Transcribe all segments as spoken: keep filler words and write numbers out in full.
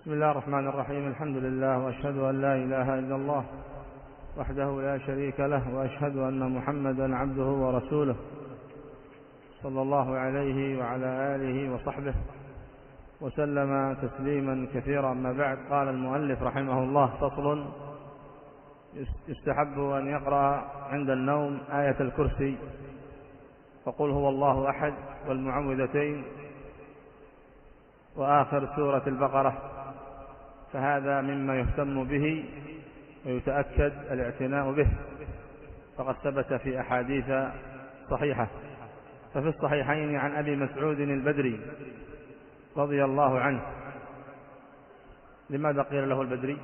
بسم الله الرحمن الرحيم. الحمد لله، وأشهد أن لا إله إلا الله وحده لا شريك له، وأشهد أن محمدا عبده ورسوله صلى الله عليه وعلى آله وصحبه وسلم تسليما كثيرا. أما بعد، قال المؤلف رحمه الله: فصل: يستحب أن يقرأ عند النوم آية الكرسي فقل هو الله أحد والمعوذتين وآخر سورة البقرة، فهذا مما يهتم به ويتأكد الاعتناء به، فقد ثبت في أحاديث صحيحة. ففي الصحيحين عن أبي مسعود البدري رضي الله عنه. لماذا قيل له البدري؟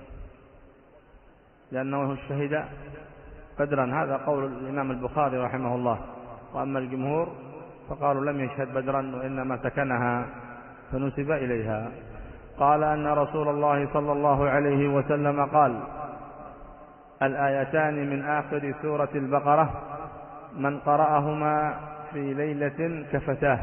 لأنه شهد بدرا، هذا قول الإمام البخاري رحمه الله. وأما الجمهور فقالوا لم يشهد بدرا وإنما سكنها فنسب إليها. قال أن رسول الله صلى الله عليه وسلم قال: الآيتان من آخر سورة البقرة من قرأهما في ليلة كفتاه.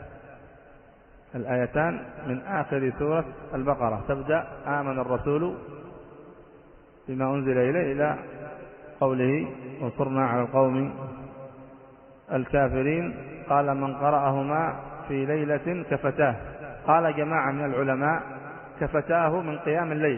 الآيتان من آخر سورة البقرة تبدأ: آمن الرسول بما أنزل إليه إلى قوله: وانصرنا على القوم الكافرين. قال: من قرأهما في ليلة كفتاه. قال جماعة من العلماء: كفتاه من قيام الليل،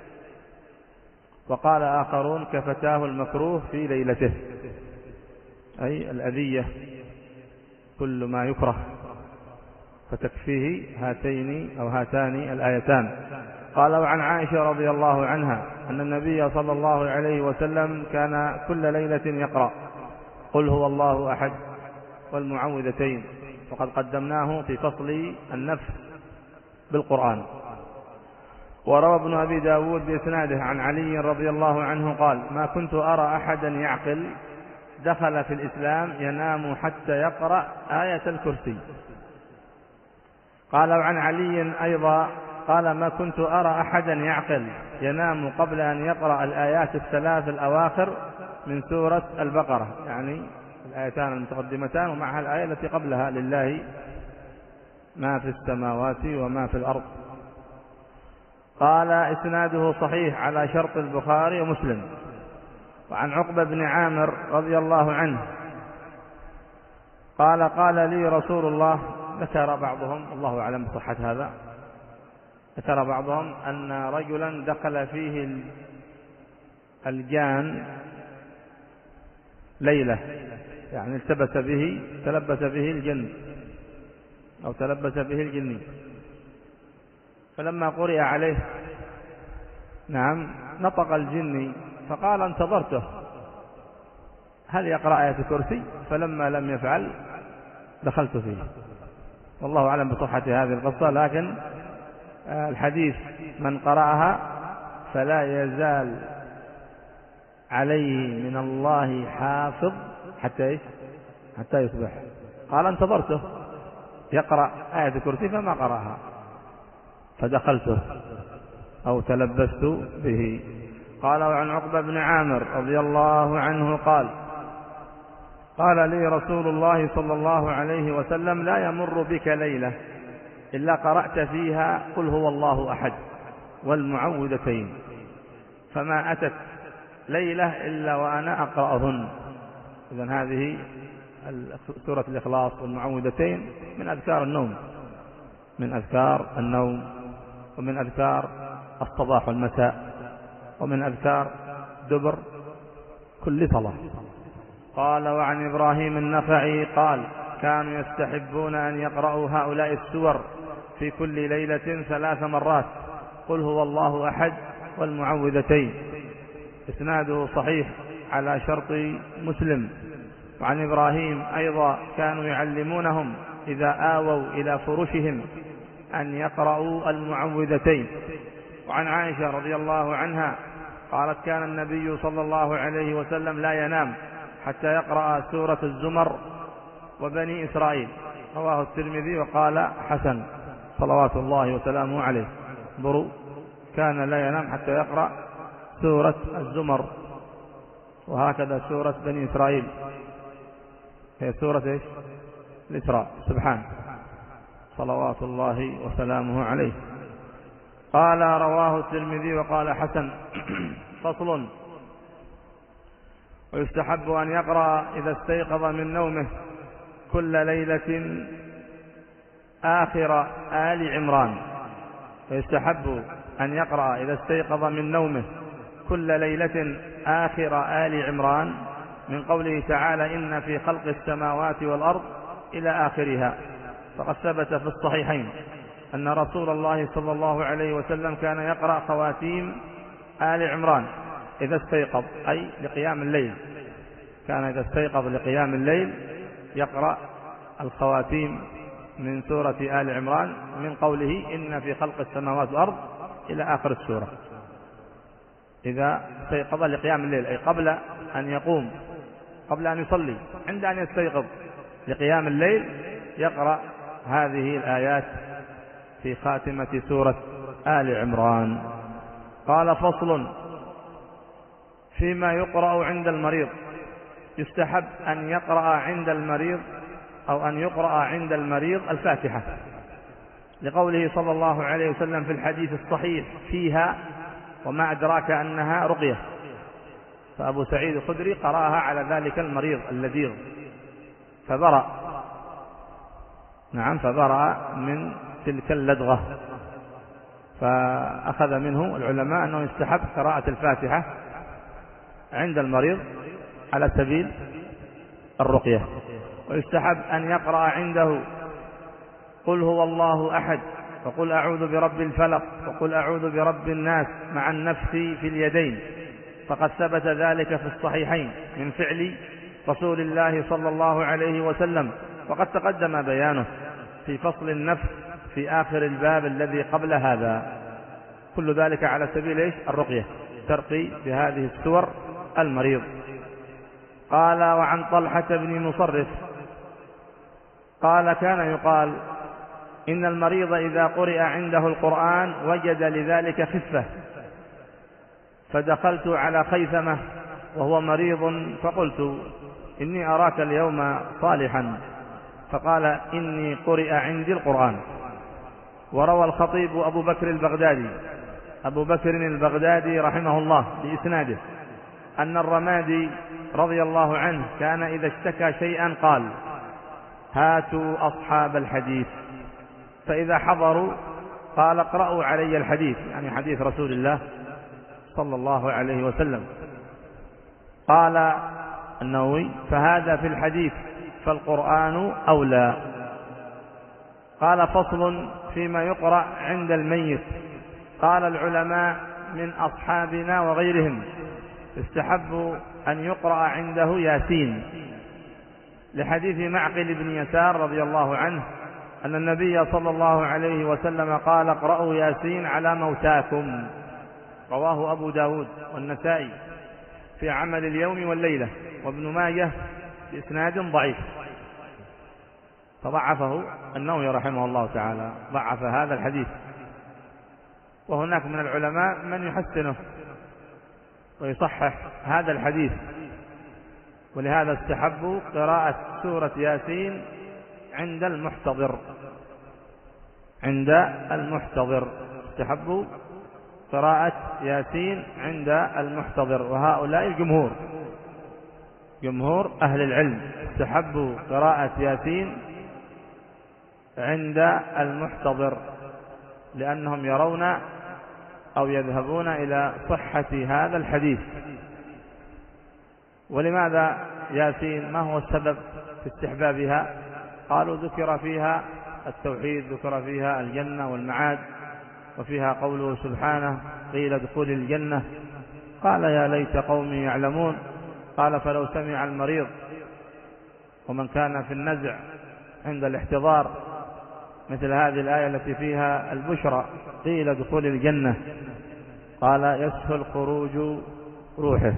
وقال آخرون: كفتاه المكروه في ليلته، أي الأذية، كل ما يكره، فتكفيه هاتين أو هاتان الآيتان. قال: وعن عائشة رضي الله عنها أن النبي صلى الله عليه وسلم كان كل ليلة يقرأ قل هو الله أحد والمعوذتين، وقد قدمناه في فصل النفس بالقرآن. وروى ابن أبي داود بإسناده عن علي رضي الله عنه قال: ما كنت أرى أحدا يعقل دخل في الإسلام ينام حتى يقرأ آية الكرسي. قال: وعن علي أيضا قال: ما كنت أرى أحدا يعقل ينام قبل أن يقرأ الآيات الثلاث الأواخر من سورة البقرة، يعني الآيتان المتقدمتان ومعها الآية التي قبلها: لله ما في السماوات وما في الأرض. قال: إسناده صحيح على شرط البخاري ومسلم. وعن عقبة بن عامر رضي الله عنه قال: قال لي رسول الله، ذكر بعضهم، الله أعلم بصحة هذا، ذكر بعضهم أن رجلا دخل فيه الجان ليلة، يعني التبس به تلبس به الجن أو تلبس به الجن، فلما قرئ عليه نعم نطق الجن فقال: انتظرته هل يقرأ آية الكرسي؟ فلما لم يفعل دخلت فيه. والله أعلم بصحة هذه القصة، لكن الحديث من قرأها فلا يزال عليه من الله حافظ حتى إيش؟ حتى يصبح. قال: انتظرته يقرأ آية الكرسي فما قرأها فدخلته أو تلبست به. قال: وعن عقبة بن عامر رضي الله عنه قال: قال لي رسول الله صلى الله عليه وسلم: لا يمر بك ليلة إلا قرأت فيها قل هو الله أحد والمعوذتين، فما أتت ليلة إلا وأنا أقرأهن. إذن هذه سورة الإخلاص والمعوذتين من أذكار النوم، من أذكار النوم ومن أذكار الصباح والمساء ومن أذكار دبر كل صلاة. قال: وعن إبراهيم النخعي قال: كانوا يستحبون أن يقرأوا هؤلاء السور في كل ليلة ثلاث مرات: قل هو الله أحد والمعوذتين. إسناده صحيح على شرط مسلم. وعن إبراهيم أيضا كانوا يعلمونهم إذا آووا إلى فرشهم أن يقرأوا المعوذتين. وعن عائشة رضي الله عنها قالت: كان النبي صلى الله عليه وسلم لا ينام حتى يقرأ سورة الزمر وبني إسرائيل. رواه الترمذي وقال: حسن، صلوات الله وسلامه عليه. برو كان لا ينام حتى يقرأ سورة الزمر، وهكذا سورة بني إسرائيل هي سورة إيش؟ الإسراء، سبحان، صلوات الله وسلامه عليه. قال رواه الترمذي وقال حسن. فصل. ويستحب أن يقرأ إذا استيقظ من نومه كل ليلة آخر آل عمران. ويستحب أن يقرأ إذا استيقظ من نومه كل ليلة آخر آل عمران، من قوله تعالى إن في خلق السماوات والأرض إلى آخرها. فقد ثبت في الصحيحين أن رسول الله صلى الله عليه وسلم كان يقرأ خواتيم آل عمران إذا استيقظ، أي لقيام الليل. كان إذا استيقظ لقيام الليل يقرأ الخواتيم من سورة آل عمران، من قوله إن في خلق السماوات والأرض إلى آخر السورة. إذا استيقظ لقيام الليل أي قبل أن يقوم، قبل أن يصلي، عند أن يستيقظ لقيام الليل يقرأ هذه الآيات في خاتمة سورة آل عمران. قال فصل. فيما يقرأ عند المريض. يستحب أن يقرأ عند المريض أو أن يقرأ عند المريض الفاتحة، لقوله صلى الله عليه وسلم في الحديث الصحيح فيها وما أدراك أنها رقية. فأبو سعيد الخدري قرأها على ذلك المريض اللذيذ فبرأ، نعم فبرأ من تلك اللدغة. فأخذ منه العلماء أنه يستحب قراءة الفاتحة عند المريض على سبيل الرقية. ويستحب أن يقرأ عنده قل هو الله أحد وقل أعوذ برب الفلق وقل أعوذ برب الناس مع النفس في اليدين، فقد ثبت ذلك في الصحيحين من فعل رسول الله صلى الله عليه وسلم، وقد تقدم بيانه في فصل النفس في آخر الباب الذي قبل هذا. كل ذلك على سبيل إيش؟ الرقية، ترقي بهذه السور المريض. قال وعن طلحة بن مصرف قال كان يقال إن المريض إذا قرئ عنده القرآن وجد لذلك خفة، فدخلت على خيثمة وهو مريض فقلت إني أراك اليوم صالحا، فقال إني قرئ عندي القرآن. وروى الخطيب أبو بكر البغدادي أبو بكر البغدادي رحمه الله بإسناده أن الرمادي رضي الله عنه كان إذا اشتكى شيئا قال هاتوا أصحاب الحديث، فإذا حضروا قال اقرأوا علي الحديث، يعني حديث رسول الله صلى الله عليه وسلم. قال النووي فهذا في الحديث فالقرآن أولى. قال فصل فيما يقرأ عند الميت. قال العلماء من أصحابنا وغيرهم يستحب أن يقرأ عنده ياسين، لحديث معقل بن يسار رضي الله عنه أن النبي صلى الله عليه وسلم قال اقرأوا ياسين على موتاكم. رواه أبو داود والنسائي في عمل اليوم والليلة، وابن ماجه بإسناد ضعيف، فضعفه النووي رحمه الله تعالى، ضعف هذا الحديث. وهناك من العلماء من يحسنه ويصحح هذا الحديث، ولهذا استحبوا قراءة سورة ياسين عند المحتضر. عند المحتضر استحبوا قراءة ياسين عند المحتضر، وهؤلاء الجمهور، جمهور أهل العلم استحبوا قراءة ياسين عند المحتضر، لأنهم يرون أو يذهبون إلى صحة هذا الحديث. ولماذا ياسين؟ ما هو السبب في استحبابها؟ قالوا ذكر فيها التوحيد، ذكر فيها الجنة والمعاد، وفيها قوله سبحانه قيل ادخل الجنة. قال يا ليت قومي يعلمون. قال فلو سمع المريض ومن كان في النزع عند الاحتضار مثل هذه الآية التي فيها البشرى قيل ادخل الجنة، قال يسهل خروج روحه،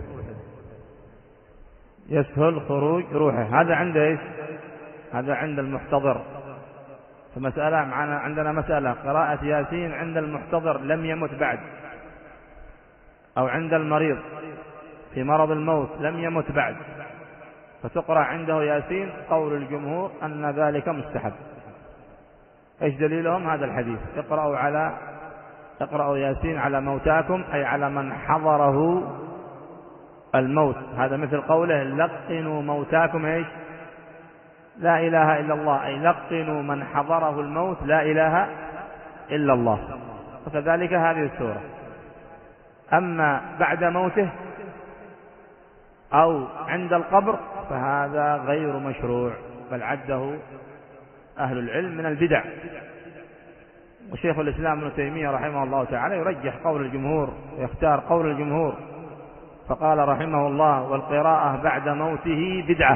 يسهل خروج روحه. هذا عند ايش؟ هذا عند المحتضر. فمسألة معنا، عندنا مسألة قراءة ياسين عند المحتضر لم يمت بعد، أو عند المريض في مرض الموت لم يمت بعد، فتقرأ عنده ياسين. قول الجمهور أن ذلك مستحب. ايش دليلهم؟ هذا الحديث اقرأوا على اقرأوا ياسين على موتاكم أي على من حضره الموت. هذا مثل قوله لقنوا موتاكم ايش؟ لا إله إلا الله، أي لقنوا من حضره الموت لا إله إلا الله. وكذلك هذه السورة. أما بعد موته أو عند القبر فهذا غير مشروع، بل عده أهل العلم من البدع. وشيخ الإسلام ابن تيمية رحمه الله تعالى يرجح قول الجمهور ويختار قول الجمهور، فقال رحمه الله والقراءة بعد موته بدعة،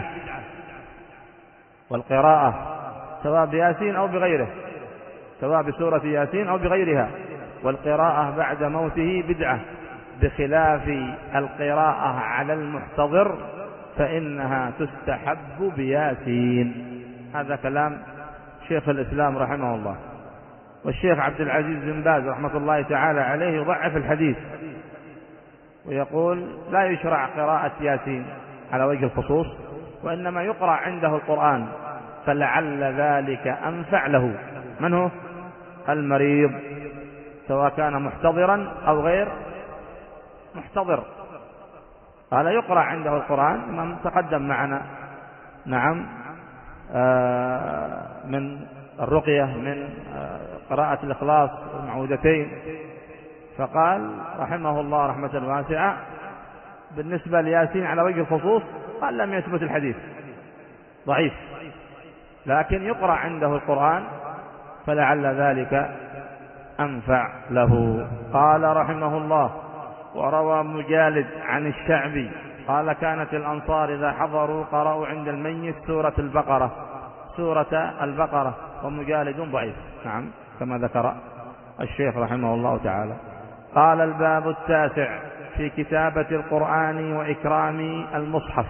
والقراءة سواء بياسين أو بغيره، سواء بسورة ياسين أو بغيرها، والقراءة بعد موته بدعة، بخلاف القراءة على المحتضر فإنها تستحب بياسين. هذا كلام شيخ الإسلام رحمه الله. والشيخ عبد العزيز بن باز رحمة الله تعالى عليه يضعف الحديث ويقول لا يشرع قراءة ياسين على وجه الخصوص، وإنما يقرأ عنده القرآن، فلعل ذلك أنفع له. من هو؟ المريض، سواء كان محتضرا أو غير محتضر. قال يقرأ عنده القرآن ما تقدم معنا، نعم، آه من الرقية، من آه قراءة الإخلاص والمعوذتين. فقال رحمه الله رحمة واسعة بالنسبة لياسين على وجه الخصوص قال لم يثبت الحديث، ضعيف، لكن يقرأ عنده القرآن فلعل ذلك أنفع له. قال رحمه الله وروى مجالد عن الشعبي قال كانت الأنصار إذا حضروا قرأوا عند الميت سورة البقرة سورة البقرة ومجالد ضعيف، نعم، كما ذكر الشيخ رحمه الله تعالى. قال الباب التاسع في كتابة القرآن وإكرام المصحف.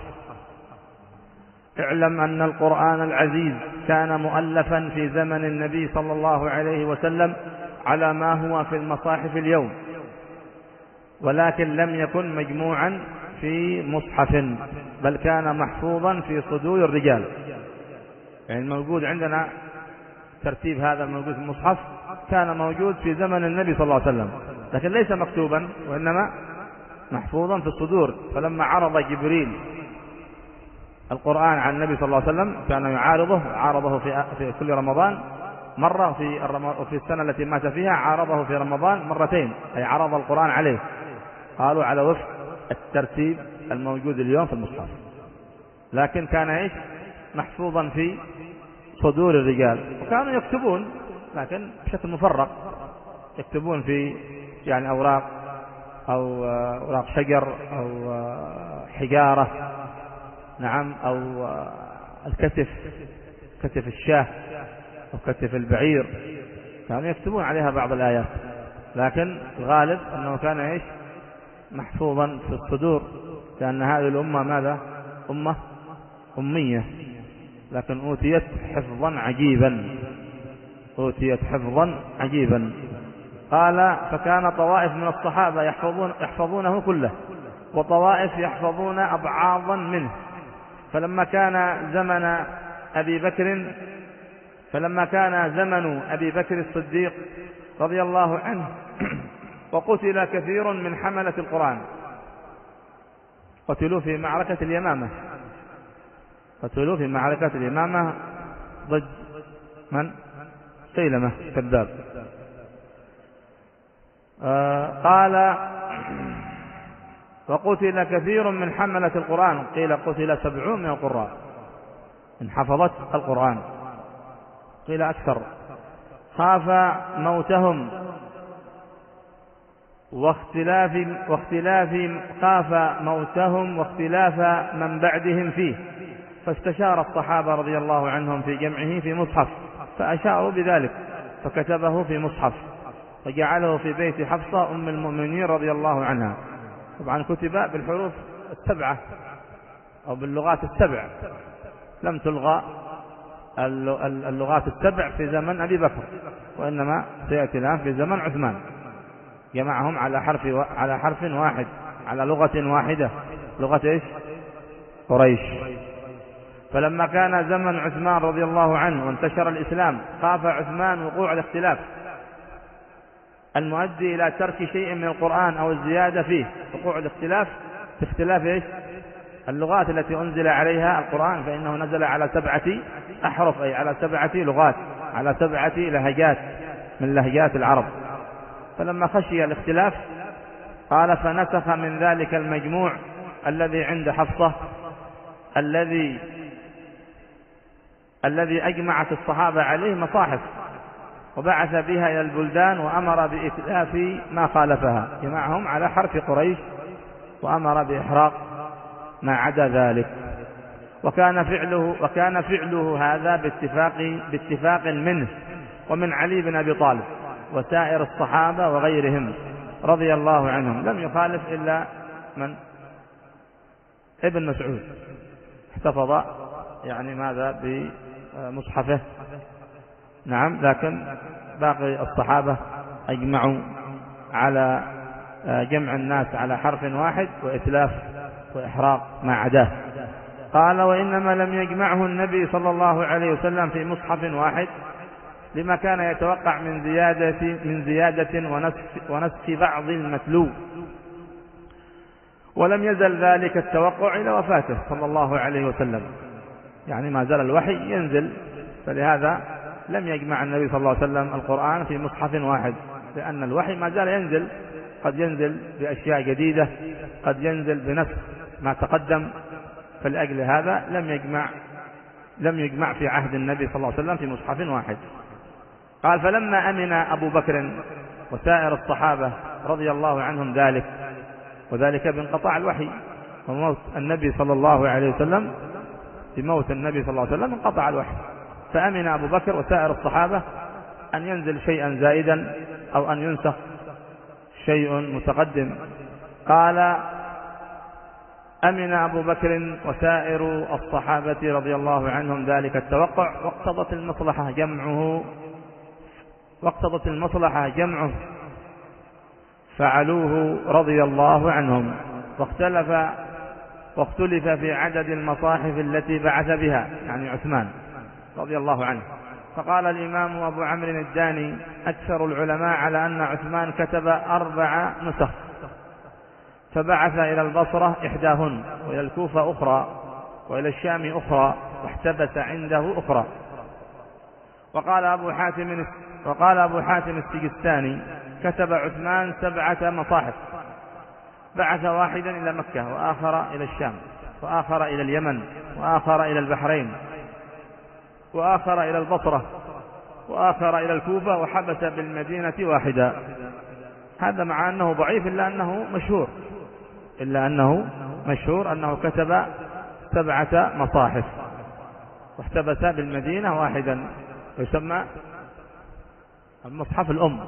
اعلم أن القرآن العزيز كان مؤلفا في زمن النبي صلى الله عليه وسلم على ما هو في المصاحف اليوم، ولكن لم يكن مجموعا في مصحف، بل كان محفوظا في صدور الرجال. يعني الموجود عندنا ترتيب هذا الموجود في المصحف كان موجود في زمن النبي صلى الله عليه وسلم، لكن ليس مكتوبا وإنما محفوظا في الصدور. فلما عرض جبريل القرآن عن النبي صلى الله عليه وسلم كان يعارضه، عارضه في في كل رمضان مرة، في وفي السنة التي مات فيها عارضه في رمضان مرتين، أي عرض القرآن عليه. قالوا على وفق الترتيب الموجود اليوم في المصحف، لكن كان ايش؟ محفوظا في صدور الرجال. وكانوا يكتبون لكن بشكل مفرق، يكتبون في يعني أوراق أو أوراق شجر أو حجارة، نعم، أو الكتف، كتف الشاه أو كتف البعير، كانوا يكتبون عليها بعض الآيات، لكن الغالب أنه كان إيش؟ محفوظا في الصدور، لأن هذه الأمة ماذا؟ أمة أمية، لكن أوتيت حفظا عجيبا، أوتيت حفظا عجيبا. قال فكان طوائف من الصحابة يحفظون يحفظونه كله، وطوائف يحفظون أبعاضا منه. فلما كان زمن أبي بكر فلما كان زمن أبي بكر الصديق رضي الله عنه وقتل كثير من حملة القرآن، قتلوا في معركة اليمامة، قتلوا في معركة اليمامة ضد من؟ سيلمة كذاب. آه قال وقتل كثير من حملة القرآن، قيل قتل سبعون من القراء من حفظت القرآن، قيل أكثر. خاف موتهم واختلاف واختلاف خاف موتهم واختلاف من بعدهم فيه، فاستشار الصحابة رضي الله عنهم في جمعه في مصحف، فأشاروا بذلك فكتبه في مصحف فجعله في بيت حفصة أم المؤمنين رضي الله عنها. طبعا كتب بالحروف السبعة أو باللغات السبع، لم تلغى اللغات السبع في زمن أبي بكر، وإنما سيأتي الآن في زمن عثمان، جمعهم على حرف على حرف واحد، على لغة واحدة، لغة إيش؟ قريش. فلما كان زمن عثمان رضي الله عنه وانتشر الإسلام خاف عثمان وقوع الاختلاف المؤدي إلى ترك شيء من القرآن أو الزيادة فيه، وقوع الاختلاف في اختلاف إيش؟ اللغات التي أنزل عليها القرآن، فإنه نزل على سبعة أحرف، أي على سبعة لغات، على سبعة لهجات من لهجات العرب. فلما خشي الاختلاف قال فنسخ من ذلك المجموع الذي عند حفصة الذي الذي أجمعت الصحابة عليه مصاحف، وبعث بها إلى البلدان وأمر بإتلاف ما خالفها، جمعهم على حرف قريش وأمر بإحراق ما عدا ذلك. وكان فعله وكان فعله هذا باتفاق باتفاق منه ومن علي بن أبي طالب وسائر الصحابة وغيرهم رضي الله عنهم، لم يخالف إلا من ابن مسعود احتفظ يعني ماذا بمصحفه، نعم، لكن باقي الصحابة أجمعوا على جمع الناس على حرف واحد وإتلاف وإحراق ما عداه. قال وإنما لم يجمعه النبي صلى الله عليه وسلم في مصحف واحد لما كان يتوقع من زيادة من زيادة ونسخ, ونسخ بعض المتلو، ولم يزل ذلك التوقع إلى وفاته صلى الله عليه وسلم، يعني ما زال الوحي ينزل، فلهذا لم يجمع النبي صلى الله عليه وسلم القرآن في مصحف واحد، لأن الوحي ما زال ينزل، قد ينزل بأشياء جديدة، قد ينزل بنسخ ما تقدم، فلأجل هذا لم يجمع لم يجمع في عهد النبي صلى الله عليه وسلم في مصحف واحد. قال فلما أمن أبو بكر وسائر الصحابة رضي الله عنهم ذلك، وذلك بانقطاع الوحي وموت النبي صلى الله عليه وسلم، بموت النبي صلى الله عليه وسلم انقطع الوحي، فأمن أبو بكر وسائر الصحابة أن ينزل شيئا زائدا أو أن ينسخ شيء متقدم. قال أمن أبو بكر وسائر الصحابة رضي الله عنهم ذلك التوقع، واقتضت المصلحة جمعه واقتضت المصلحة جمعه فعلوه رضي الله عنهم. واختلف واختلف في عدد المصاحف التي بعث بها، يعني عثمان رضي الله عنه. فقال الإمام أبو عمرو الداني أكثر العلماء على أن عثمان كتب أربع نسخ، فبعث إلى البصرة إحداهن، وإلى الكوفة أخرى، وإلى الشام أخرى، واحتبس عنده أخرى. وقال أبو حاتم وقال أبو حاتم السجستاني كتب عثمان سبعة مصاحف، بعث واحدا إلى مكة، وآخر إلى الشام، وآخر إلى اليمن، وآخر إلى البحرين، وآخر إلى البصرة، وآخر إلى الكوفة، وحبس بالمدينة واحدا. هذا مع أنه ضعيف إلا أنه مشهور إلا أنه مشهور أنه كتب سبعة مصاحف واحتبس بالمدينة واحدا، يسمى المصحف الأم.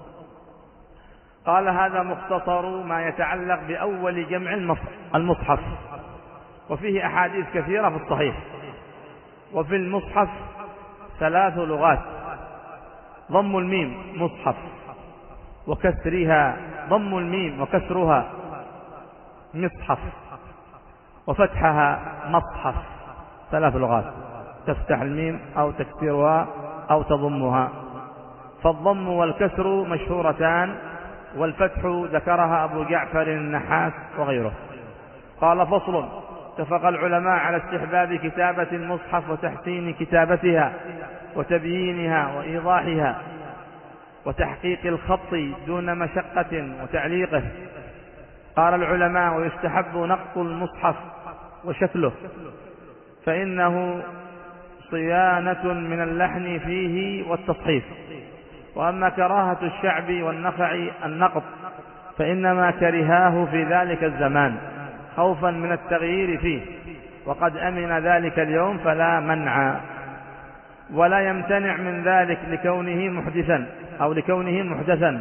قال هذا مختصر ما يتعلق بأول جمع المصحف، وفيه أحاديث كثيرة في الصحيح. وفي المصحف ثلاث لغات: ضم الميم مصحف، وكسرها ضم الميم وكسرها مصحف، وفتحها مصحف. ثلاث لغات: تفتح الميم أو تكسرها أو تضمها. فالضم والكسر مشهورتان، والفتح ذكرها أبو جعفر النحاس وغيره. قال فصل: اتفق العلماء على استحباب كتابة المصحف وتحسين كتابتها وتبيينها وإيضاحها وتحقيق الخط دون مشقة وتعليقه. قال العلماء: ويستحب نقط المصحف وشكله، فإنه صيانة من اللحن فيه والتصحيف. وأما كراهة الشعب والنخع النقط فإنما كرهاه في ذلك الزمان خوفا من التغيير فيه، وقد أمن ذلك اليوم فلا منع، ولا يمتنع من ذلك لكونه محدثا أو لكونه محدثا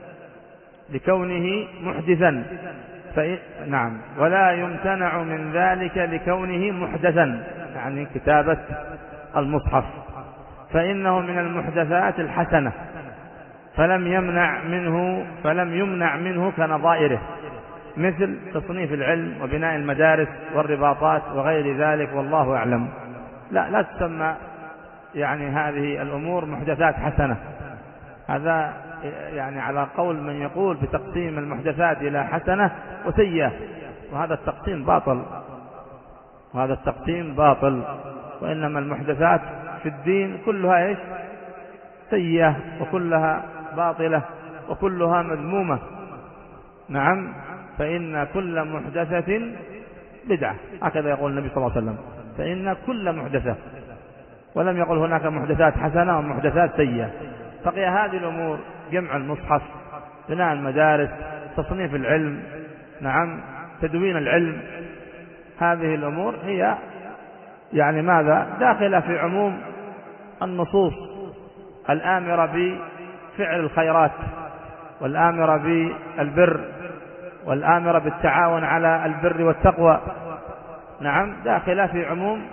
لكونه محدثا فإن نعم ولا يمتنع من ذلك لكونه محدثا، يعني كتابة المصحف، فإنه من المحدثات الحسنة، فلم يمنع منه فلم يمنع منه كنظائره، مثل تصنيف العلم وبناء المدارس والرباطات وغير ذلك، والله أعلم. لا لا تسمى يعني هذه الأمور محدثات حسنة، هذا يعني على قول من يقول بتقسيم المحدثات إلى حسنة وسيئة، وهذا التقسيم باطل، وهذا التقسيم باطل، وإنما المحدثات في الدين كلها إيش؟ سيئة، وكلها باطلة، وكلها مذمومة. نعم، فإن كل محدثة بدعة، هكذا يقول النبي صلى الله عليه وسلم، فإن كل محدثة، ولم يقل هناك محدثات حسنة ومحدثات سيئة. بقي هذه الأمور: جمع المصحف، بناء المدارس، تصنيف العلم، نعم، تدوين العلم، هذه الأمور هي يعني ماذا؟ داخلة في عموم النصوص الآمرة بفعل الخيرات، والآمرة بالبر، والآمرة بالتعاون على البر والتقوى. نعم، داخلة في عموم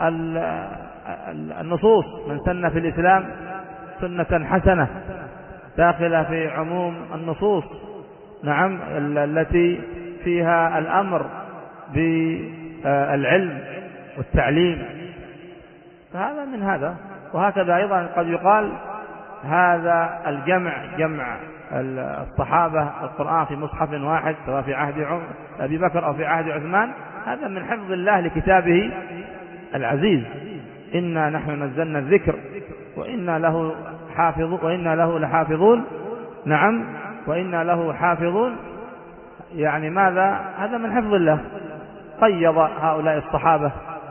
النصوص: من سن في الإسلام سنة حسنة، داخلة في عموم النصوص، نعم، التي فيها الأمر بالعلم والتعليم، فهذا من هذا. وهكذا أيضا قد يقال هذا الجمع، جمع الصحابة القرآن في مصحف واحد، سواء في عهد أبي بكر أو في عهد عثمان، هذا من حفظ الله لكتابه العزيز: إنا نحن نزلنا الذكر وإنا له حافظ وإنا له لحافظون. نعم، وإنا له حافظون، يعني ماذا؟ هذا من حفظ الله. قيض هؤلاء الصحابة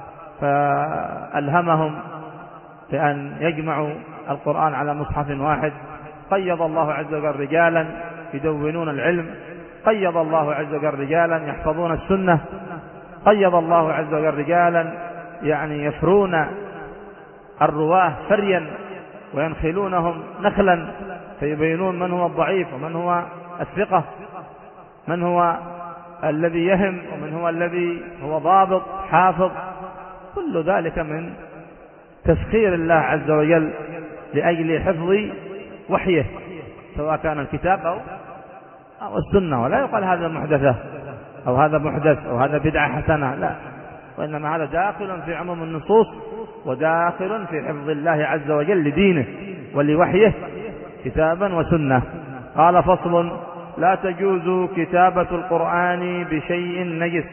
فألهمهم بأن يجمعوا القرآن على مصحف واحد. قيض الله عز وجل رجالا يدونون العلم، قيض الله عز وجل رجالا يحفظون السنة، قيض الله عز وجل رجالا يعني يفرون الرواه فريا وينخلونهم نخلا، فيبينون من هو الضعيف ومن هو الثقة، من هو الذي يهم ومن هو الذي هو ضابط حافظ. كل ذلك من تسخير الله عز وجل لأجل حفظ وحيه، سواء كان الكتاب أو أو السنة. ولا يقال هذا محدثة أو هذا محدث أو هذا بدعة حسنة، لا، وإنما هذا داخل في عموم النصوص، وداخل في حفظ الله عز وجل لدينه ولوحيه كتابا وسنة. قال: فصل: لا تجوز كتابة القرآن بشيء نجس.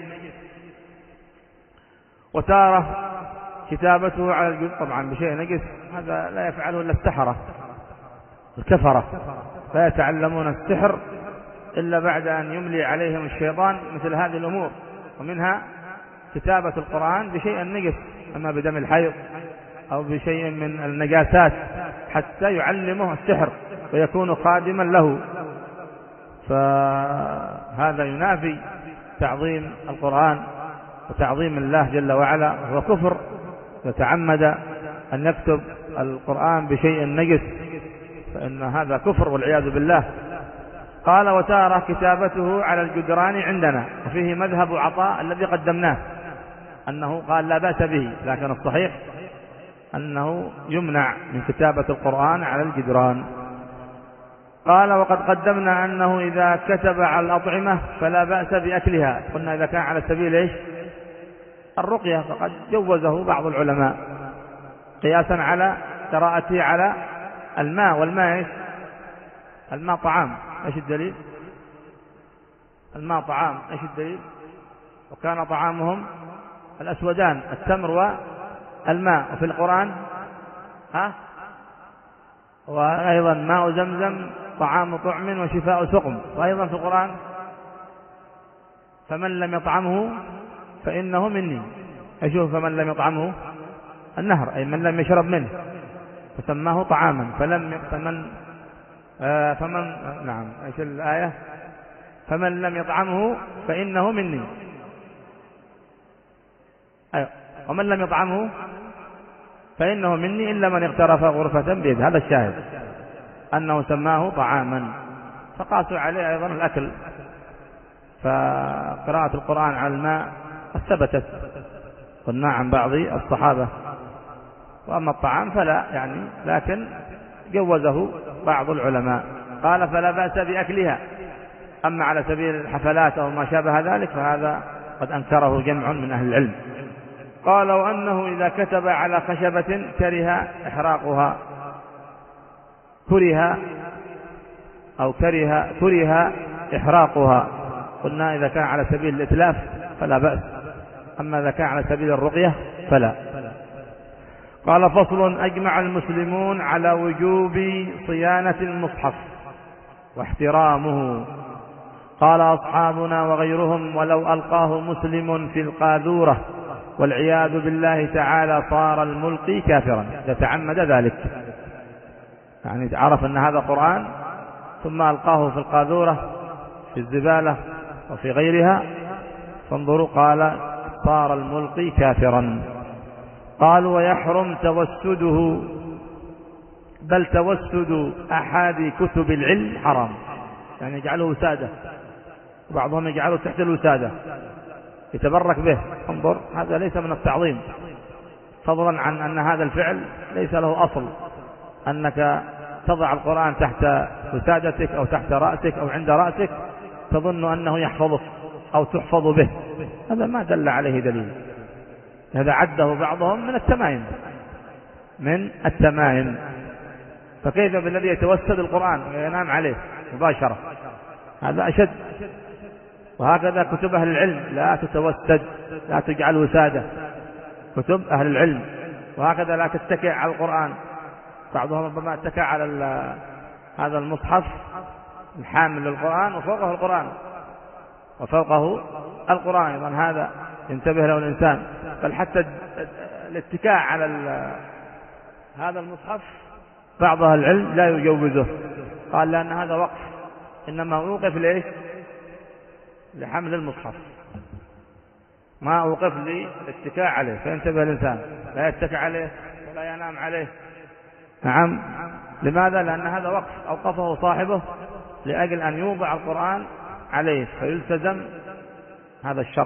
وتارة كتابته على الجزء، طبعا بشيء نجس هذا لا يفعله إلا السحرة الكفرة، لا يتعلمون السحر إلا بعد أن يملي عليهم الشيطان مثل هذه الأمور، ومنها كتابة القرآن بشيء نجس، أما بدم الحيض أو بشيء من النجاسات، حتى يعلمه السحر ويكون خادما له. فهذا ينافي تعظيم القرآن وتعظيم الله جل وعلا، وهو كفر. يتعمد أن يكتب القرآن بشيء نجس، فإن هذا كفر والعياذ بالله. قال: وتارة كتابته على الجدران عندنا، وفيه مذهب عطاء الذي قدمناه، أنه قال لا بأس به، لكن الصحيح أنه يمنع من كتابة القرآن على الجدران. قال: وقد قدمنا أنه إذا كتب على الأطعمة فلا بأس بأكلها. قلنا إذا كان على سبيل إيش؟ الرقية، فقد جوزه بعض العلماء قياسا على قراءته على الماء، والماء إيش؟ الماء طعام. إيش الدليل؟ الماء طعام. إيش الدليل؟ وكان طعامهم الأسودان التمر والماء. وفي القرآن ها وأيضا ماء زمزم طعام طعم وشفاء سقم. وأيضا في القرآن: فمن لم يطعمه فإنه مني. أشوف فمن لم يطعمه النهر، أي من لم يشرب منه، فسماه طعاما. فلم فمن آه فمن نعم ايش الآية؟ فمن لم يطعمه فإنه مني. أيوة. ومن لم يطعمه فإنه مني إلا من اغترف غرفة بيده. هذا الشاهد، أنه سماه طعاما، فقاسوا عليه أيضا الأكل. فقراءة القرآن على الماء قد ثبتت قلنا عن بعض الصحابة، وأما الطعام فلا، يعني لكن جوزه بعض العلماء. قال: فلا بأس بأكلها. أما على سبيل الحفلات أو ما شابه ذلك فهذا قد أنكره جمع من أهل العلم. قال: وأنه إذا كتب على خشبة كره إحراقها. كره أو كره, كره إحراقها. قلنا إذا كان على سبيل الإتلاف فلا بأس، أما إذا كان على سبيل الرقية فلا. قال فصل: أجمع المسلمون على وجوب صيانة المصحف واحترامه. قال أصحابنا وغيرهم: ولو ألقاه مسلم في القاذورة والعياذ بالله تعالى صار الملقي كافرا، إذا تعمد ذلك، يعني عرف أن هذا قرآن ثم ألقاه في القاذورة في الزبالة وفي غيرها، فانظروا، قال صار الملقي كافرا. قالوا: ويحرم توسده، بل توسد أحد كتب العلم حرام، يعني يجعله وسادة، وبعضهم يجعله تحت الوسادة يتبرك به. انظر، هذا ليس من التعظيم، فضلا عن أن هذا الفعل ليس له أصل، أنك تضع القرآن تحت وسادتك أو تحت رأسك أو عند رأسك تظن أنه يحفظك أو تحفظ به، هذا ما دل عليه دليل. هذا عده بعضهم من التمائم، من التمائم. فكيف بالذي يتوسد القرآن وينام عليه مباشرة؟ هذا أشد. وهكذا كتب أهل العلم لا تتوسد، لا تجعل وسادة، كتب أهل العلم. وهكذا لا تتكئ على القرآن، بعضهم ربما اتكى على هذا المصحف الحامل للقرآن وفوقه القرآن وفوقه القرآن، أيضا هذا ينتبه له الإنسان. بل حتى الاتكاء على هذا المصحف بعض أهل العلم لا يجوزه، قال لأن هذا وقف، إنما أوقف لإيش؟ لحمل المصحف، ما أوقف للاتكاء عليه، فينتبه الإنسان لا يتكى عليه ولا ينام عليه. نعم، لماذا؟ لأن هذا وقف أوقفه صاحبه لأجل أن يوضع القرآن عليه فيلتزم هذا الشر.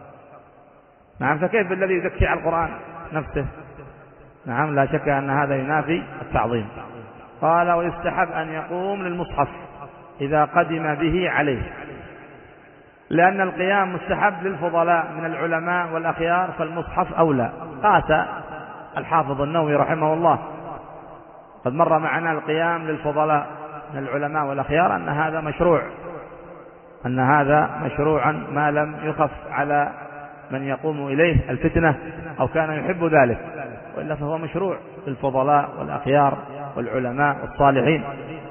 نعم، فكيف بالذي يزكي على القرآن نفسه؟ نعم، لا شك أن هذا ينافي التعظيم. قال: ويستحب أن يقوم للمصحف إذا قدم به عليه، لأن القيام مستحب للفضلاء من العلماء والأخيار، فالمصحف أولى. قاس الحافظ النووي رحمه الله، قد مر معنا القيام للفضلاء من العلماء والأخيار أن هذا مشروع، أن هذا مشروعا ما لم يخف على من يقوم إليه الفتنة أو كان يحب ذلك، وإلا فهو مشروع للفضلاء والأخيار والعلماء والصالحين.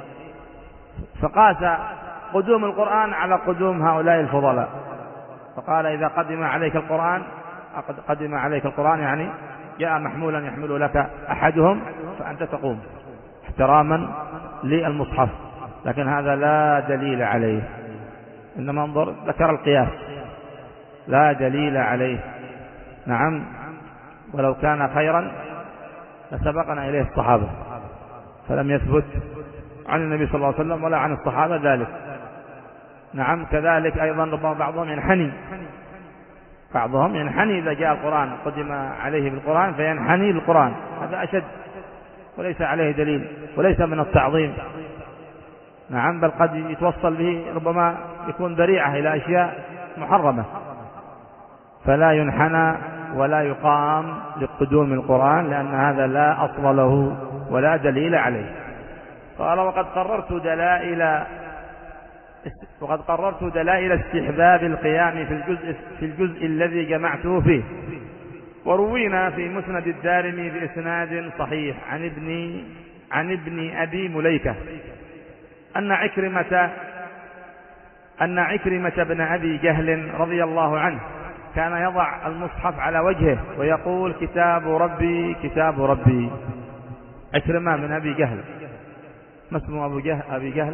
فقاس قدوم القرآن على قدوم هؤلاء الفضلاء، فقال: إذا قدم عليك القرآن، قدم عليك القرآن يعني جاء محمولا يحمل لك أحدهم، فأنت تقوم احتراما للمصحف. لكن هذا لا دليل عليه، إنما انظر ذكر القياس، لا دليل عليه. نعم، ولو كان خيرا لسبقنا إليه الصحابة، فلم يثبت عن النبي صلى الله عليه وسلم ولا عن الصحابة ذلك. نعم، كذلك أيضا ربما بعضهم ينحني، بعضهم ينحني إذا جاء القرآن قدم عليه بالقرآن فينحني للقرآن، هذا أشد وليس عليه دليل وليس من التعظيم. نعم، بل قد يتوصل به، ربما يكون ذريعة إلى أشياء محرمة، فلا ينحنى ولا يقام لقدوم القرآن، لأن هذا لا أصل له ولا دليل عليه. قال: وقد قررت دلائل وقد قررت دلائل استحباب القيام في الجزء في الجزء الذي جمعته فيه. وروينا في مسند الدارمي بإسناد صحيح عن ابن عن ابن أبي مليكة أن عكرمة أن عكرمة بن أبي جهل رضي الله عنه كان يضع المصحف على وجهه ويقول: كتاب ربي كتاب ربي. عكرمة بن أبي جهل، ما اسمه أبو جهل أبي جهل؟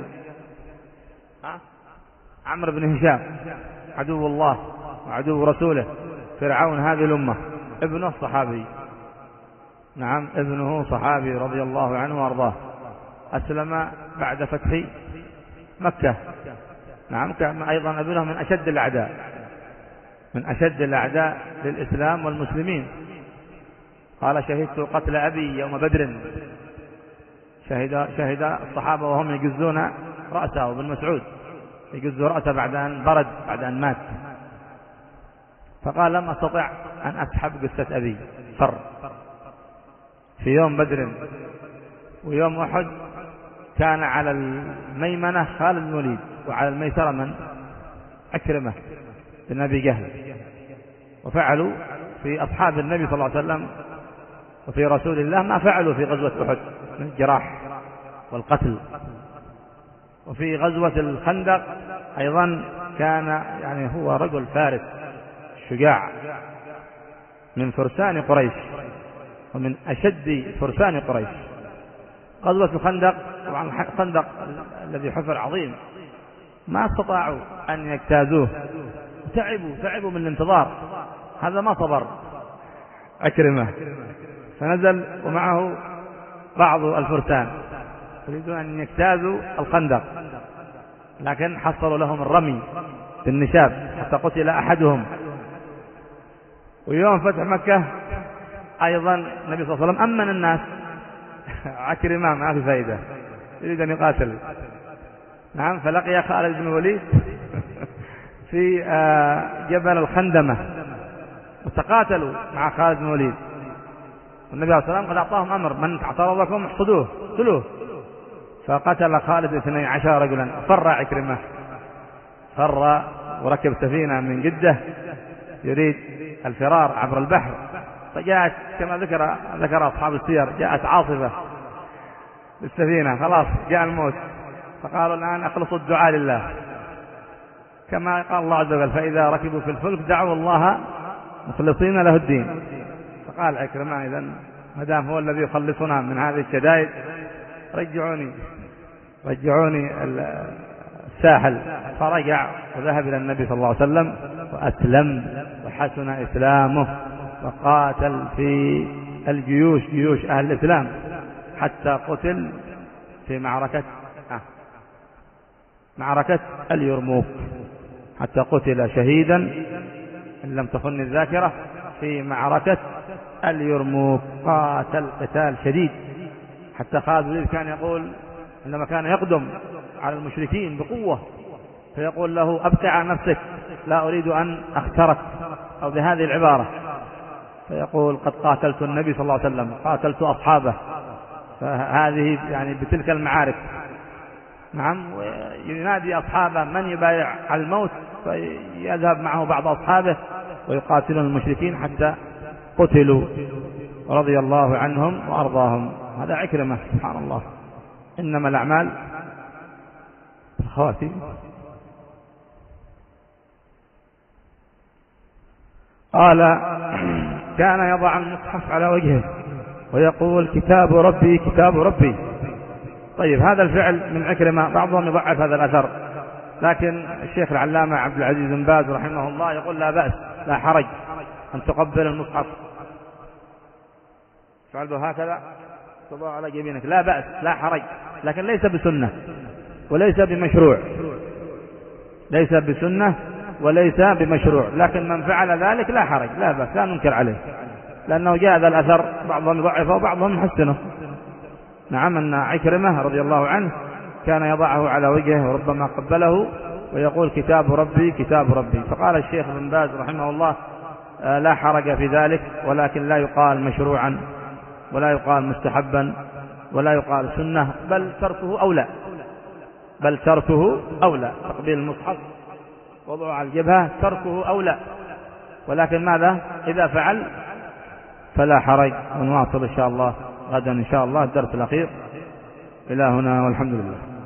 عمرو بن هشام، عدو الله وعدو رسوله، فرعون هذه الأمة، ابنه صحابي. نعم، ابنه صحابي رضي الله عنه وارضاه، أسلم بعد فتح مكة. نعم، كان أيضا ابنه من أشد الأعداء من أشد الأعداء للإسلام والمسلمين. قال: شهدت قتل أبي يوم بدر. شهد شهد الصحابة وهم يجزون رأسه، ابن مسعود يجزوا رأسه بعد أن برد، بعد أن مات. فقال: لم أستطع أن أسحب جثة أبي، فر في يوم بدر. ويوم أحد كان على الميمنة خالد بن الوليد وعلى الميسرة من؟ عكرمة بن أبي جهل. وفعلوا في أصحاب النبي صلى الله عليه وسلم وفي رسول الله ما فعلوا في غزوة أحد من الجراح والقتل. وفي غزوة الخندق أيضا كان يعني هو رجل فارس شجاع من فرسان قريش ومن أشد فرسان قريش. غزوة الخندق طبعا الخندق الذي حفر عظيم ما استطاعوا أن يجتازوه، تعبوا تعبوا من الانتظار. هذا ما صبر عكرمة فنزل ومعه بعض الفرسان يريدون أن يجتازوا الخندق، لكن حصلوا لهم الرمي بالنشاب حتى قتل أحدهم. ويوم فتح مكة أيضا النبي صلى الله عليه وسلم أمن الناس عكرمة ما في فائدة يريد أن يقاتل. نعم فلقي خالد بن الوليد في جبل الخندمة وتقاتلوا مع خالد بن الوليد. والنبي عليه الصلاة والسلام قد أعطاهم أمر من اعترضكم احصدوه اقتلوه. فقتل خالد اثني عشر رجلا. فر عكرمة فر وركب سفينة من جدة يريد الفرار عبر البحر، فجاءت كما ذكر ذكر أصحاب السير جاءت عاصفة بالسفينة خلاص جاء الموت. فقالوا الآن أخلصوا الدعاء لله كما قال الله عز وجل فإذا ركبوا في الفلك دعوا الله مخلصين له الدين. فقال عكرمة إذن ما دام هو الذي يخلصنا من هذه الشدائد رجعوني رجعوني الساحل. فرجع وذهب إلى النبي صلى الله عليه وسلم وأسلم وحسن إسلامه وقاتل في الجيوش جيوش أهل الإسلام حتى قتل في معركة آه معركة اليرموك، حتى قتل شهيدا إن لم تخن الذاكرة في معركة اليرموك. قاتل قتال شديد حتى خالد بن كان يقول عندما كان يقدم على المشركين بقوة فيقول له أبقى على نفسك لا أريد أن أخترك، أو بهذه العبارة. فيقول قد قاتلت النبي صلى الله عليه وسلم قاتلت أصحابه. فهذه يعني بتلك المعارك. نعم وينادي أصحابه من يبايع على الموت فيذهب معه بعض أصحابه ويقاتلون المشركين حتى قتلوا رضي الله عنهم وأرضاهم. هذا عكرمة سبحان الله. إنما الأعمال بالخواتيم. قال كان يضع المصحف على وجهه ويقول كتاب ربي كتاب ربي. طيب هذا الفعل من عكرمة بعضهم يضعف هذا الأثر، لكن الشيخ العلامة عبد العزيز بن باز رحمه الله يقول لا بأس لا حرج أن تقبل المصحف فعله هكذا تضع على جبينك لا بأس لا حرج، لكن ليس بسنة وليس بمشروع ليس بسنة وليس بمشروع، لكن من فعل ذلك لا حرج لا بأس لا ننكر عليه، لأنه جاء هذا الأثر بعضهم يضعفه وبعضهم يحسنه. نعم أن عكرمة رضي الله عنه كان يضعه على وجهه وربما قبله ويقول كتاب ربي كتاب ربي. فقال الشيخ بن باز رحمه الله لا حرج في ذلك، ولكن لا يقال مشروعا ولا يقال مستحبا ولا يقال سنة، بل تركه أولى بل تركه أولى. تقبيل المصحف وضعه على الجبهة تركه أولى، ولكن ماذا إذا فعل فلا حرج. ونواصل إن شاء الله غدا إن شاء الله الدرس الأخير. إلى هنا والحمد لله.